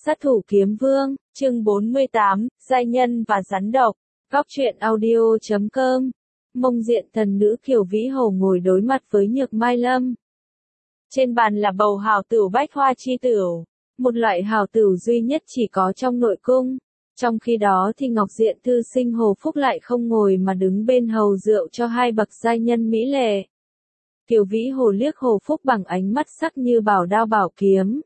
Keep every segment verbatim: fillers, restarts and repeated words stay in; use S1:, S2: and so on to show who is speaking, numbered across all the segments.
S1: Sát thủ kiếm vương, chương bốn mươi tám, giai nhân và rắn độc. Góc truyện audio chấm com. Mông diện thần nữ Kiều Vĩ Hồ ngồi đối mặt với Nhược Mai Lâm. Trên bàn là bầu hào tửu bách hoa chi tửu, một loại hào tửu duy nhất chỉ có trong nội cung. Trong khi đó thì Ngọc Diện thư sinh Hồ Phúc lại không ngồi mà đứng bên hầu rượu cho hai bậc giai nhân mỹ lệ. Kiều Vĩ Hồ liếc Hồ Phúc bằng ánh mắt sắc như bảo đao bảo kiếm.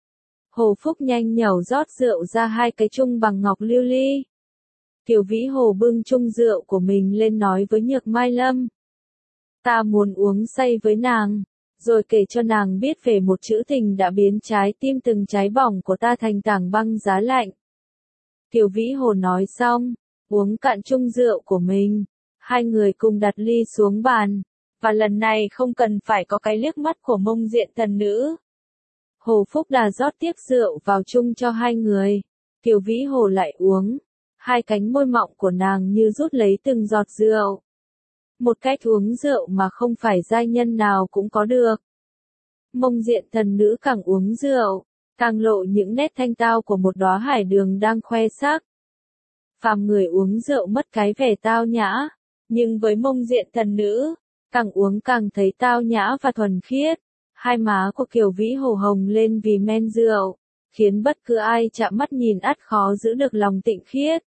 S1: Hồ Phúc nhanh nhẩu rót rượu ra hai cái chung bằng ngọc lưu ly. Kiều Vĩ Hồ bưng chung rượu của mình lên nói với Nhược Mai Lâm. Ta muốn uống say với nàng, rồi kể cho nàng biết về một chữ tình đã biến trái tim từng cháy bỏng của ta thành tảng băng giá lạnh. Kiều Vĩ Hồ nói xong, uống cạn chung rượu của mình, hai người cùng đặt ly xuống bàn, và lần này không cần phải có cái liếc mắt của mông diện thần nữ. Hồ Phúc đà rót tiếp rượu vào chung cho hai người, Kiều Vĩ Hồ lại uống, hai cánh môi mọng của nàng như rút lấy từng giọt rượu. Một cách uống rượu mà không phải giai nhân nào cũng có được. Mông diện thần nữ càng uống rượu, càng lộ những nét thanh tao của một đóa hải đường đang khoe sắc. Phàm người uống rượu mất cái vẻ tao nhã, nhưng với mông diện thần nữ, càng uống càng thấy tao nhã và thuần khiết. Hai má của Kiều Vĩ Hồ hồng lên vì men rượu, khiến bất cứ ai chạm mắt nhìn ắt khó giữ được lòng tịnh khiết.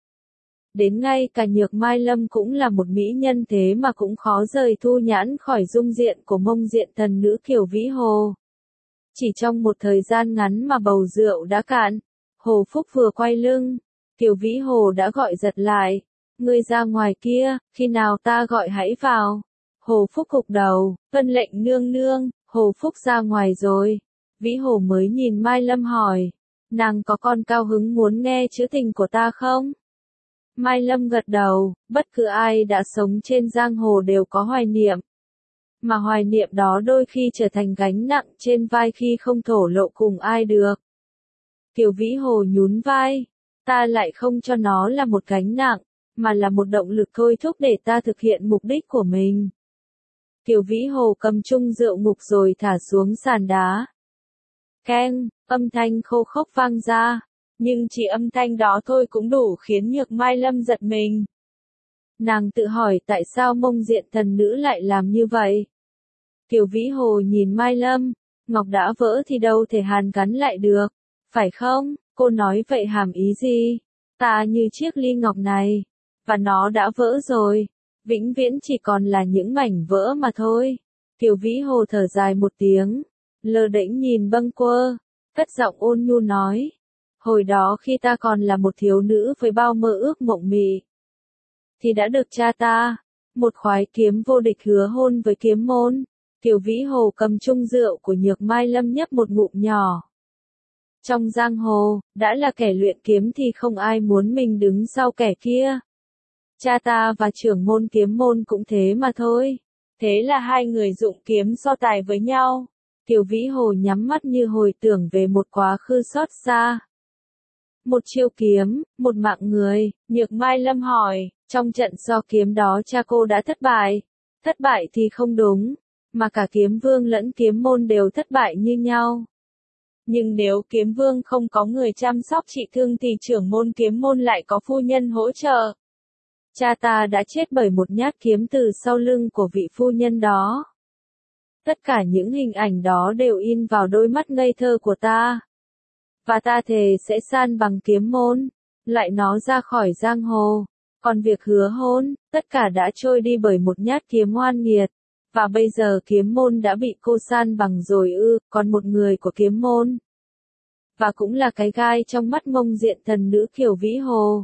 S1: Đến ngay cả Nhược Mai Lâm cũng là một mỹ nhân thế mà cũng khó rời thu nhãn khỏi dung diện của mông diện thần nữ Kiều Vĩ Hồ. Chỉ trong một thời gian ngắn mà bầu rượu đã cạn, Hồ Phúc vừa quay lưng, Kiều Vĩ Hồ đã gọi giật lại. Ngươi ra ngoài kia, khi nào ta gọi hãy vào. Hồ Phúc gục đầu, vân lệnh nương nương. Hồ Phúc ra ngoài rồi. Vĩ Hồ mới nhìn Mai Lâm hỏi, nàng có con cao hứng muốn nghe chữ tình của ta không? Mai Lâm gật đầu, bất cứ ai đã sống trên giang hồ đều có hoài niệm. Mà hoài niệm đó đôi khi trở thành gánh nặng trên vai khi không thổ lộ cùng ai được. Kiều Vĩ Hồ nhún vai, ta lại không cho nó là một gánh nặng, mà là một động lực thôi thúc để ta thực hiện mục đích của mình. Kiều Vĩ Hồ cầm chung rượu ngục rồi thả xuống sàn đá. Keng, âm thanh khô khốc vang ra, nhưng chỉ âm thanh đó thôi cũng đủ khiến Nhược Mai Lâm giật mình. Nàng tự hỏi tại sao mông diện thần nữ lại làm như vậy. Kiều Vĩ Hồ nhìn Mai Lâm, ngọc đã vỡ thì đâu thể hàn gắn lại được, phải không? Cô nói vậy hàm ý gì? Ta như chiếc ly ngọc này, và nó đã vỡ rồi. Vĩnh viễn chỉ còn là những mảnh vỡ mà thôi. Kiều Vĩ Hồ thở dài một tiếng, lơ đễnh nhìn Bâng Quơ, cất giọng ôn nhu nói. Hồi đó khi ta còn là một thiếu nữ với bao mơ ước mộng mị, thì đã được cha ta, một khoái kiếm vô địch hứa hôn với kiếm môn. Kiều Vĩ Hồ cầm chung rượu của Nhược Mai Lâm nhấp một ngụm nhỏ. Trong giang hồ, đã là kẻ luyện kiếm thì không ai muốn mình đứng sau kẻ kia. Cha ta và trưởng môn kiếm môn cũng thế mà thôi. Thế là hai người dụng kiếm so tài với nhau. Kiều Vĩ Hồ nhắm mắt như hồi tưởng về một quá khứ xót xa. Một chiêu kiếm, một mạng người. Nhược Mai Lâm hỏi, trong trận so kiếm đó cha cô đã thất bại. Thất bại thì không đúng, mà cả kiếm vương lẫn kiếm môn đều thất bại như nhau. Nhưng nếu kiếm vương không có người chăm sóc trị thương thì trưởng môn kiếm môn lại có phu nhân hỗ trợ. Cha ta đã chết bởi một nhát kiếm từ sau lưng của vị phu nhân đó. Tất cả những hình ảnh đó đều in vào đôi mắt ngây thơ của ta. Và ta thề sẽ san bằng kiếm môn, lại nó ra khỏi giang hồ. Còn việc hứa hôn, tất cả đã trôi đi bởi một nhát kiếm oan nghiệt. Và bây giờ kiếm môn đã bị cô san bằng rồi ư, còn một người của kiếm môn. Và cũng là cái gai trong mắt mông diện thần nữ Kiều Vĩ Hồ.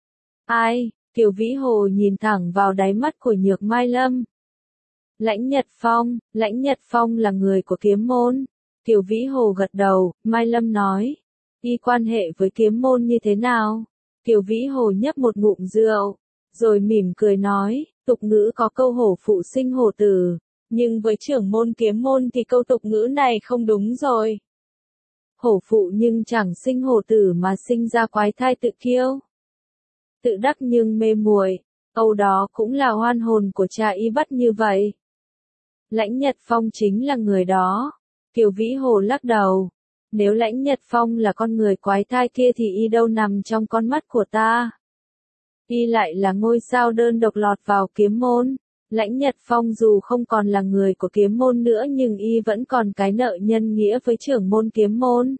S1: Ai? Kiều Vĩ Hồ nhìn thẳng vào đáy mắt của Nhược Mai Lâm. Lãnh Nhật Phong, Lãnh Nhật Phong là người của kiếm môn. Kiều Vĩ Hồ gật đầu, Mai Lâm nói. Y quan hệ với kiếm môn như thế nào? Kiều Vĩ Hồ nhấp một ngụm rượu, rồi mỉm cười nói, tục ngữ có câu hổ phụ sinh hổ tử, nhưng với trưởng môn kiếm môn thì câu tục ngữ này không đúng rồi. Hổ phụ nhưng chẳng sinh hổ tử mà sinh ra quái thai tự kiêu. Tự đắc nhưng mê muội, câu đó cũng là oan hồn của cha y bắt như vậy. Lãnh Nhật Phong chính là người đó. Kiều Vĩ Hồ lắc đầu. Nếu Lãnh Nhật Phong là con người quái thai kia thì y đâu nằm trong con mắt của ta. Y lại là ngôi sao đơn độc lọt vào kiếm môn. Lãnh Nhật Phong dù không còn là người của kiếm môn nữa nhưng y vẫn còn cái nợ nhân nghĩa với trưởng môn kiếm môn.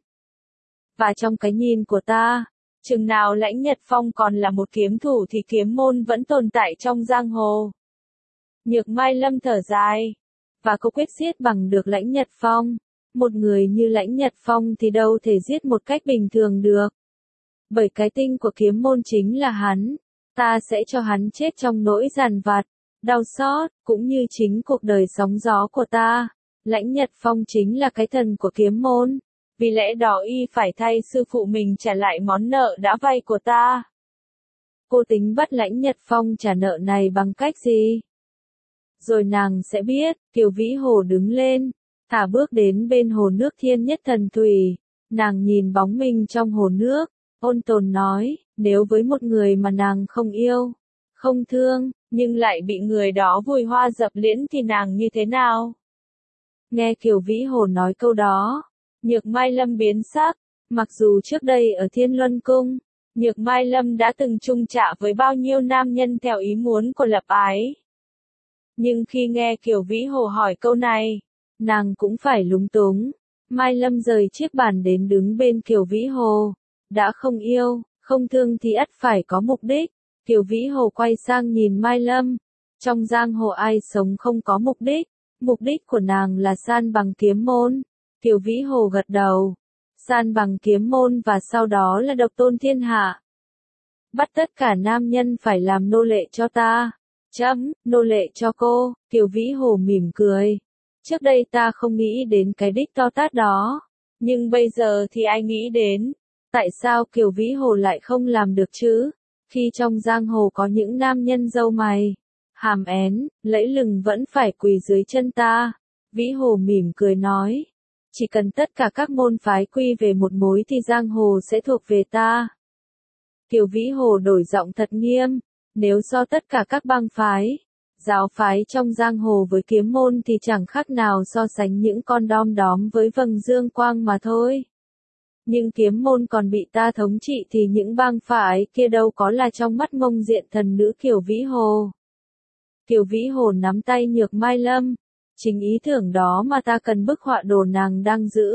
S1: Và trong cái nhìn của ta, chừng nào Lãnh Nhật Phong còn là một kiếm thủ thì kiếm môn vẫn tồn tại trong giang hồ. Nhược Mai Lâm thở dài. Và cô quyết giết bằng được Lãnh Nhật Phong. Một người như Lãnh Nhật Phong thì đâu thể giết một cách bình thường được. Bởi cái tinh của kiếm môn chính là hắn. Ta sẽ cho hắn chết trong nỗi giàn vặt, đau xót, cũng như chính cuộc đời sóng gió của ta. Lãnh Nhật Phong chính là cái thần của kiếm môn. Vì lẽ đó y phải thay sư phụ mình trả lại món nợ đã vay của ta. Cô tính bắt Lãnh Nhật Phong trả nợ này bằng cách gì? Rồi nàng sẽ biết. Kiều Vĩ Hồ đứng lên, thả bước đến bên hồ nước Thiên Nhất Thần Thủy. Nàng nhìn bóng mình trong hồ nước, ôn tồn nói, nếu với một người mà nàng không yêu, không thương, nhưng lại bị người đó vùi hoa dập liễn thì nàng như thế nào? Nghe Kiều Vĩ Hồ nói câu đó, Nhược Mai Lâm biến sắc. Mặc dù trước đây ở Thiên Luân Cung, Nhược Mai Lâm đã từng chung chạ với bao nhiêu nam nhân theo ý muốn của Lập Ái. Nhưng khi nghe Kiều Vĩ Hồ hỏi câu này, nàng cũng phải lúng túng. Mai Lâm rời chiếc bàn đến đứng bên Kiều Vĩ Hồ. Đã không yêu, không thương thì ắt phải có mục đích. Kiều Vĩ Hồ quay sang nhìn Mai Lâm. Trong giang hồ ai sống không có mục đích. Mục đích của nàng là san bằng kiếm môn. Kiều Vĩ Hồ gật đầu. San bằng kiếm môn và sau đó là độc tôn thiên hạ. Bắt tất cả nam nhân phải làm nô lệ cho ta. Chấm, nô lệ cho cô. Kiều Vĩ Hồ mỉm cười. Trước đây ta không nghĩ đến cái đích to tát đó. Nhưng bây giờ thì ai nghĩ đến. Tại sao Kiều Vĩ Hồ lại không làm được chứ? Khi trong giang hồ có những nam nhân râu mày, hàm én, lẫy lừng vẫn phải quỳ dưới chân ta. Vĩ Hồ mỉm cười nói. Chỉ cần tất cả các môn phái quy về một mối thì giang hồ sẽ thuộc về ta. Kiều Vĩ Hồ đổi giọng thật nghiêm. Nếu so tất cả các bang phái, giáo phái trong giang hồ với kiếm môn thì chẳng khác nào so sánh những con đom đóm với vầng dương quang mà thôi. Nhưng kiếm môn còn bị ta thống trị thì những bang phái kia đâu có là trong mắt Mông Diện thần nữ Kiều Vĩ Hồ. Kiều Vĩ Hồ nắm tay Nhược Mai Lâm. Chính ý tưởng đó mà ta cần bức họa đồ nàng đang giữ.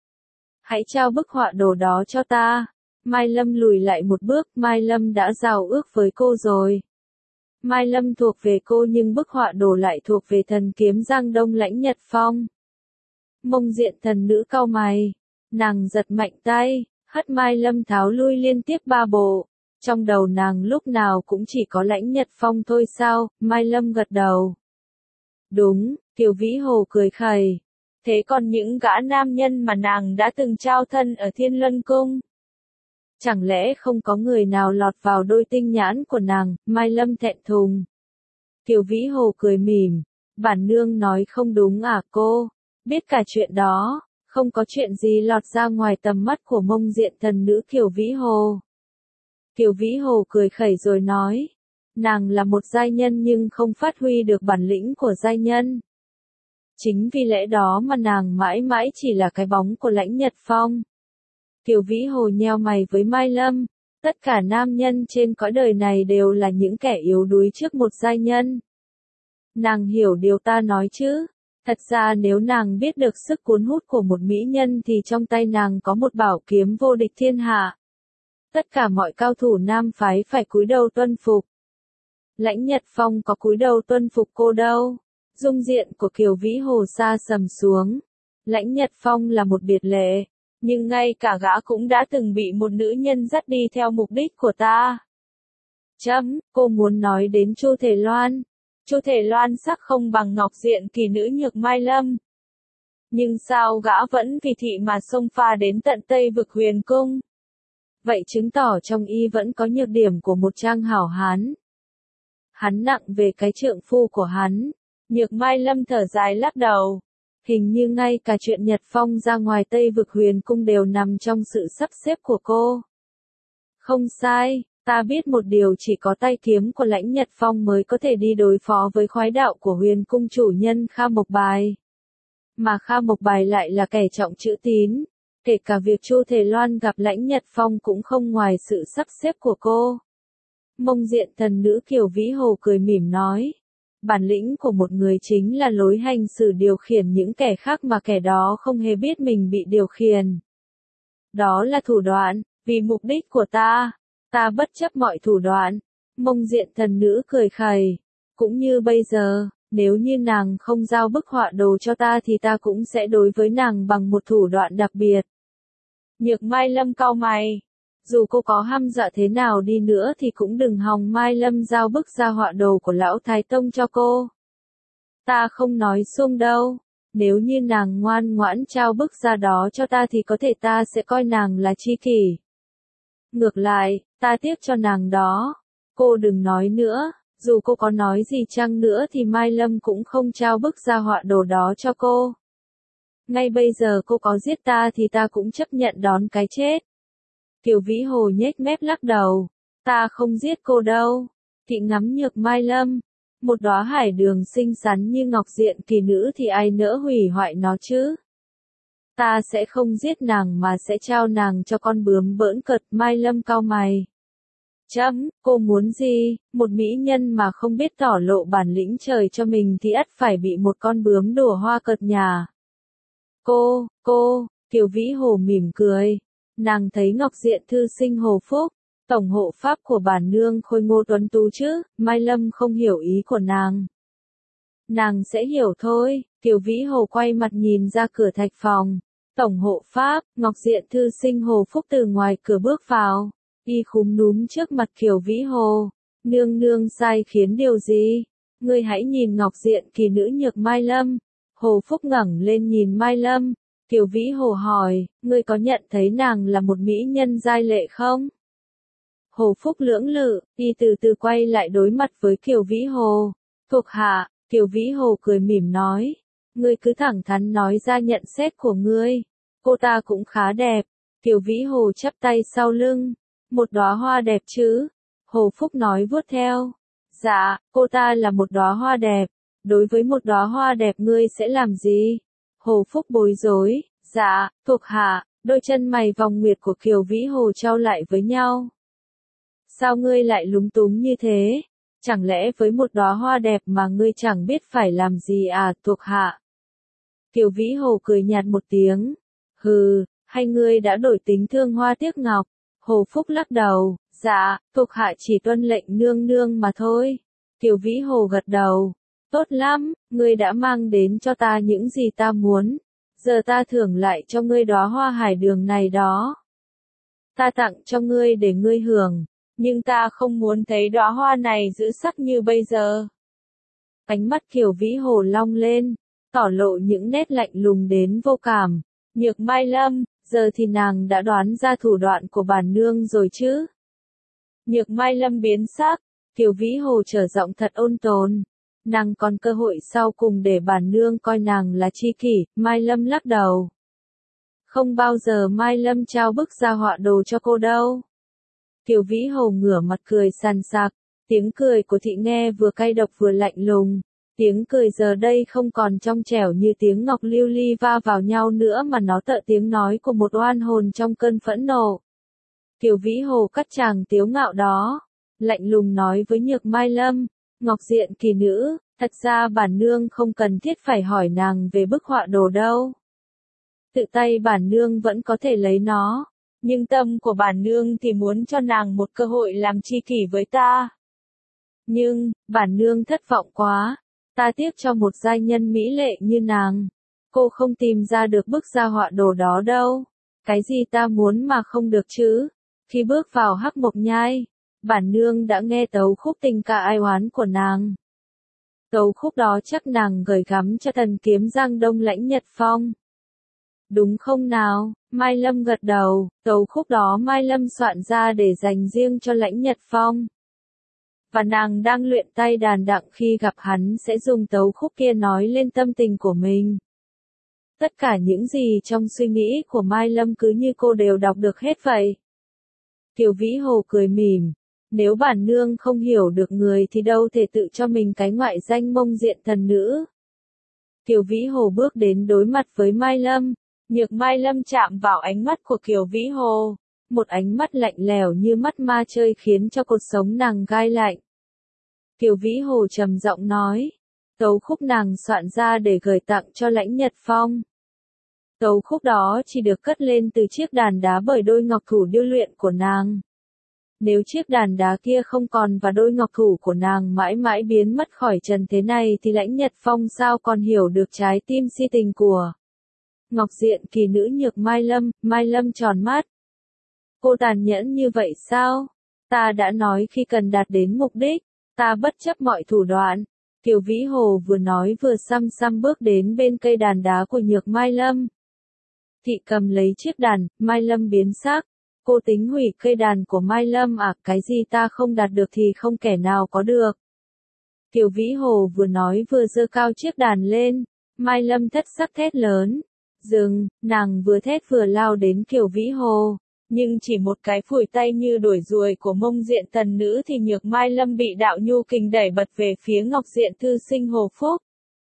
S1: Hãy trao bức họa đồ đó cho ta. Mai Lâm lùi lại một bước. Mai Lâm đã giao ước với cô rồi. Mai Lâm thuộc về cô nhưng bức họa đồ lại thuộc về thần kiếm Giang Đông Lãnh Nhật Phong. Mông Diện thần nữ cau mày. Nàng giật mạnh tay, hất Mai Lâm tháo lui liên tiếp ba bộ. Trong đầu nàng lúc nào cũng chỉ có Lãnh Nhật Phong thôi sao? Mai Lâm gật đầu. Đúng, Kiều Vĩ Hồ cười khẩy. Thế còn những gã nam nhân mà nàng đã từng trao thân ở Thiên Luân Cung? Chẳng lẽ không có người nào lọt vào đôi tinh nhãn của nàng? Mai Lâm thẹn thùng. Kiều Vĩ Hồ cười mỉm. Bản nương nói không đúng à cô? Biết cả chuyện đó. Không có chuyện gì lọt ra ngoài tầm mắt của Mông Diện thần nữ Kiều Vĩ Hồ. Kiều Vĩ Hồ cười khẩy rồi nói. Nàng là một giai nhân nhưng không phát huy được bản lĩnh của giai nhân. Chính vì lẽ đó mà nàng mãi mãi chỉ là cái bóng của Lãnh Nhật Phong. Kiều Vĩ Hồ nheo mày với Mai Lâm. Tất cả nam nhân trên cõi đời này đều là những kẻ yếu đuối trước một giai nhân. Nàng hiểu điều ta nói chứ? Thật ra nếu nàng biết được sức cuốn hút của một mỹ nhân thì trong tay nàng có một bảo kiếm vô địch thiên hạ. Tất cả mọi cao thủ nam phái phải cúi đầu tuân phục. Lãnh Nhật Phong có cúi đầu tuân phục cô đâu. Dung diện của Kiều Vĩ Hồ sa sầm xuống. Lãnh Nhật Phong là một biệt lệ. Nhưng ngay cả gã cũng đã từng bị một nữ nhân dắt đi theo mục đích của ta. Chấm, cô muốn nói đến Chu Thể Loan. Chu Thể Loan sắc không bằng Ngọc Diện kỳ nữ Nhược Mai Lâm. Nhưng sao gã vẫn vì thị mà xông pha đến tận Tây Vực Huyền Cung? Vậy chứng tỏ trong y vẫn có nhược điểm của một trang hảo hán. Hắn nặng về cái trượng phu của hắn. Nhược Mai Lâm thở dài lắc đầu. Hình như ngay cả chuyện Nhật Phong ra ngoài Tây Vực Huyền Cung đều nằm trong sự sắp xếp của cô. Không sai. Ta biết một điều, chỉ có tay kiếm của Lãnh Nhật Phong mới có thể đi đối phó với khoái đạo của Huyền Cung chủ nhân Kha Mộc Bài. Mà Kha Mộc Bài lại là kẻ trọng chữ tín. Kể cả việc Chu Thể Loan gặp Lãnh Nhật Phong cũng không ngoài sự sắp xếp của cô. Mông diện thần nữ Kiều Vĩ Hồ cười mỉm nói. Bản lĩnh của một người chính là lối hành xử điều khiển những kẻ khác mà kẻ đó không hề biết mình bị điều khiển. Đó là thủ đoạn, vì mục đích của ta, ta bất chấp mọi thủ đoạn. Mông diện thần nữ cười khẩy. Cũng như bây giờ, nếu như nàng không giao bức họa đồ cho ta thì ta cũng sẽ đối với nàng bằng một thủ đoạn đặc biệt. Nhược Mai Lâm cau mày. Dù cô có hăm dọa thế nào đi nữa thì cũng đừng hòng Mai Lâm giao bức ra họa đồ của Lão Thái Tông cho cô. Ta không nói xung đâu. Nếu như nàng ngoan ngoãn trao bức ra đó cho ta thì có thể ta sẽ coi nàng là tri kỷ. Ngược lại, ta tiếc cho nàng đó. Cô đừng nói nữa, dù cô có nói gì chăng nữa thì Mai Lâm cũng không trao bức ra họa đồ đó cho cô. Ngay bây giờ cô có giết ta thì ta cũng chấp nhận đón cái chết. Kiều Vĩ Hồ nhếch mép lắc đầu. Ta không giết cô đâu. Kỵ ngắm Nhược Mai Lâm. Một đóa hải đường xinh xắn như ngọc diện kỳ nữ thì ai nỡ hủy hoại nó chứ. Ta sẽ không giết nàng mà sẽ trao nàng cho con bướm bỡn cợt. Mai Lâm cau mày. Chấm, cô muốn gì? Một mỹ nhân mà không biết tỏ lộ bản lĩnh trời cho mình thì ắt phải bị một con bướm đùa hoa cợt nhà. Cô, cô, Kiều Vĩ Hồ mỉm cười. Nàng thấy Ngọc Diện thư sinh Hồ Phúc, tổng hộ pháp của bản nương khôi ngô tuấn tú chứ. Mai Lâm không hiểu ý của nàng. Nàng sẽ hiểu thôi. Kiều Vĩ Hồ quay mặt nhìn ra cửa thạch phòng. Tổng hộ pháp, Ngọc Diện thư sinh Hồ Phúc từ ngoài cửa bước vào. Y khúm núm trước mặt Kiều Vĩ Hồ. Nương nương sai khiến điều gì? Ngươi hãy nhìn Ngọc Diện kỳ nữ Nhược Mai Lâm. Hồ Phúc ngẩng lên nhìn Mai Lâm. Kiều Vĩ Hồ hỏi, ngươi có nhận thấy nàng là một mỹ nhân giai lệ không? Hồ Phúc lưỡng lự, y từ từ quay lại đối mặt với Kiều Vĩ Hồ. Thuộc hạ, Kiều Vĩ Hồ cười mỉm nói. Ngươi cứ thẳng thắn nói ra nhận xét của ngươi. Cô ta cũng khá đẹp. Kiều Vĩ Hồ chắp tay sau lưng. Một đóa hoa đẹp chứ? Hồ Phúc nói vuốt theo. Dạ, cô ta là một đóa hoa đẹp. Đối với một đóa hoa đẹp ngươi sẽ làm gì? Hồ Phúc bối rối. Dạ, thuộc hạ. Đôi chân mày vòng nguyệt của Kiều Vĩ Hồ trao lại với nhau. Sao ngươi lại lúng túng như thế? Chẳng lẽ với một đóa hoa đẹp mà ngươi chẳng biết phải làm gì à, thuộc hạ? Kiều Vĩ Hồ cười nhạt một tiếng. Hừ, hay ngươi đã đổi tính thương hoa tiếc ngọc? Hồ Phúc lắc đầu. Dạ, thuộc hạ chỉ tuân lệnh nương nương mà thôi. Kiều Vĩ Hồ gật đầu. Tốt lắm, ngươi đã mang đến cho ta những gì ta muốn. Giờ ta thưởng lại cho ngươi đóa hoa hải đường này đó. Ta tặng cho ngươi để ngươi hưởng, nhưng ta không muốn thấy đóa hoa này giữ sắc như bây giờ. Ánh mắt Kiều Vĩ Hồ long lên, tỏ lộ những nét lạnh lùng đến vô cảm. Nhược Mai Lâm, giờ thì nàng đã đoán ra thủ đoạn của bản nương rồi chứ? Nhược Mai Lâm biến sắc, Kiều Vĩ Hồ trở giọng thật ôn tồn. Nàng còn cơ hội sau cùng để bản nương coi nàng là tri kỷ. Mai Lâm lắc đầu. Không bao giờ Mai Lâm trao bức ra họa đồ cho cô đâu. Kiều Vĩ Hồ ngửa mặt cười sàn sạc. Tiếng cười của thị nghe vừa cay độc vừa lạnh lùng. Tiếng cười giờ đây không còn trong trẻo như tiếng ngọc lưu ly va vào nhau nữa mà nó tựa tiếng nói của một oan hồn trong cơn phẫn nộ. Kiều Vĩ Hồ cắt chàng tiếu ngạo đó. Lạnh lùng nói với Nhược Mai Lâm. Ngọc Diện kỳ nữ, thật ra bản nương không cần thiết phải hỏi nàng về bức họa đồ đâu. Tự tay bản nương vẫn có thể lấy nó. Nhưng tâm của bản nương thì muốn cho nàng một cơ hội làm tri kỷ với ta. Nhưng, bản nương thất vọng quá. Ta tiếc cho một giai nhân mỹ lệ như nàng. Cô không tìm ra được bức gia họa đồ đó đâu. Cái gì ta muốn mà không được chứ? Khi bước vào Hắc Mộc Nhai, bản nương đã nghe tấu khúc tình ca ai oán của nàng. Tấu khúc đó chắc nàng gửi gắm cho thần kiếm Giang Đông Lãnh Nhật Phong. Đúng không nào? Mai Lâm gật đầu, tấu khúc đó Mai Lâm soạn ra để dành riêng cho Lãnh Nhật Phong. Và nàng đang luyện tay đàn đặng khi gặp hắn sẽ dùng tấu khúc kia nói lên tâm tình của mình. Tất cả những gì trong suy nghĩ của Mai Lâm cứ như cô đều đọc được hết vậy. Kiều Vĩ Hồ cười mỉm. Nếu bản nương không hiểu được người thì đâu thể tự cho mình cái ngoại danh Mông Diện thần nữ. Kiều Vĩ Hồ bước đến đối mặt với Mai Lâm. Nhược Mai Lâm chạm vào ánh mắt của Kiều Vĩ Hồ. Một ánh mắt lạnh lẽo như mắt ma chơi khiến cho cột sống nàng gai lạnh. Kiều Vĩ Hồ trầm giọng nói. Tấu khúc nàng soạn ra để gửi tặng cho Lãnh Nhật Phong. Tấu khúc đó chỉ được cất lên từ chiếc đàn đá bởi đôi ngọc thủ điêu luyện của nàng. Nếu chiếc đàn đá kia không còn và đôi ngọc thủ của nàng mãi mãi biến mất khỏi trần thế này thì Lãnh Nhật Phong sao còn hiểu được trái tim si tình của Ngọc Diện kỳ nữ Nhược Mai Lâm. Mai Lâm tròn mắt. Cô tàn nhẫn như vậy sao? Ta đã nói khi cần đạt đến mục đích, ta bất chấp mọi thủ đoạn. Kiều Vĩ Hồ vừa nói vừa xăm xăm bước đến bên cây đàn đá của Nhược Mai Lâm. Thị cầm lấy chiếc đàn, Mai Lâm biến sắc. Cô tính hủy cây đàn của Mai Lâm à? Cái gì ta không đạt được thì không kẻ nào có được. Kiều Vĩ Hồ vừa nói vừa giơ cao chiếc đàn lên. Mai Lâm thất sắc thét lớn. Dừng, nàng vừa thét vừa lao đến Kiều Vĩ Hồ. Nhưng chỉ một cái phủi tay như đuổi ruồi của Mông Diện Thần Nữ thì Nhược Mai Lâm bị đạo nhu kình đẩy bật về phía Ngọc Diện thư sinh Hồ Phúc.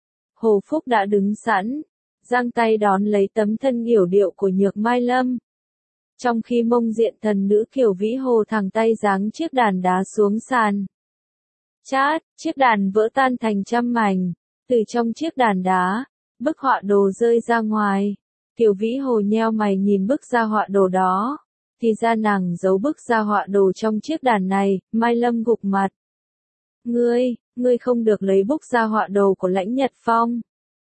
S1: Hồ Phúc đã đứng sẵn, giang tay đón lấy tấm thân yểu điệu của Nhược Mai Lâm. Trong khi Mông Diện Thần Nữ Kiều Vĩ Hồ thẳng tay giáng chiếc đàn đá xuống sàn. Chát, chiếc đàn vỡ tan thành trăm mảnh. Từ trong chiếc đàn đá, bức họa đồ rơi ra ngoài. Kiều Vĩ Hồ nheo mày nhìn bức gia họa đồ đó. Thì ra nàng giấu bức gia họa đồ trong chiếc đàn này. Mai Lâm gục mặt. Ngươi, ngươi không được lấy bức gia họa đồ của Lãnh Nhật Phong.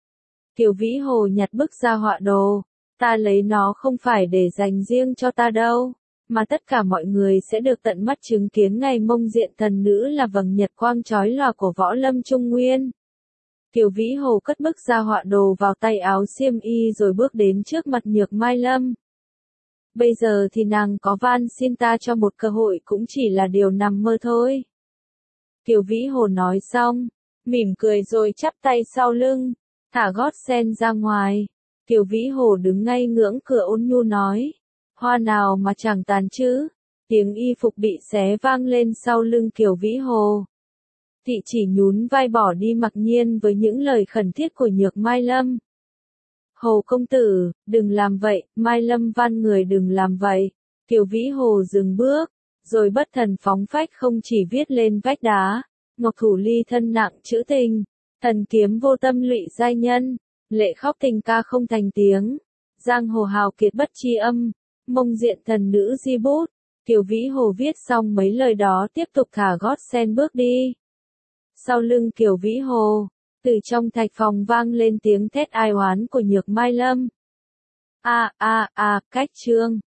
S1: Kiều Vĩ Hồ nhặt bức gia họa đồ. Ta lấy nó không phải để dành riêng cho ta đâu, mà tất cả mọi người sẽ được tận mắt chứng kiến ngày Mông Diện Thần Nữ là vầng nhật quang chói lòa của võ lâm Trung Nguyên. Kiều Vĩ Hồ cất bức gia họa đồ vào tay áo xiêm y rồi bước đến trước mặt Nhược Mai Lâm. Bây giờ thì nàng có van xin ta cho một cơ hội cũng chỉ là điều nằm mơ thôi. Kiều Vĩ Hồ nói xong, mỉm cười rồi chắp tay sau lưng, thả gót sen ra ngoài. Kiều Vĩ Hồ đứng ngay ngưỡng cửa ôn nhu nói, hoa nào mà chẳng tàn chứ. Tiếng y phục bị xé vang lên sau lưng Kiều Vĩ Hồ. Thị chỉ nhún vai bỏ đi mặc nhiên với những lời khẩn thiết của Nhược Mai Lâm. Hồ công tử, đừng làm vậy, Mai Lâm van người đừng làm vậy. Kiều Vĩ Hồ dừng bước, rồi bất thần phóng phách không chỉ viết lên vách đá, ngọc thủ ly thân nặng trữ tình, thần kiếm vô tâm lụy giai nhân, lệ khóc tình ca không thành tiếng, giang hồ hào kiệt bất tri âm, Mông Diện Thần Nữ di bút. Kiều Vĩ Hồ viết xong mấy lời đó tiếp tục thả gót sen bước đi. Sau lưng Kiều Vĩ Hồ, từ trong thạch phòng vang lên tiếng thét ai oán của Nhược Mai Lâm. A a a, cách chương.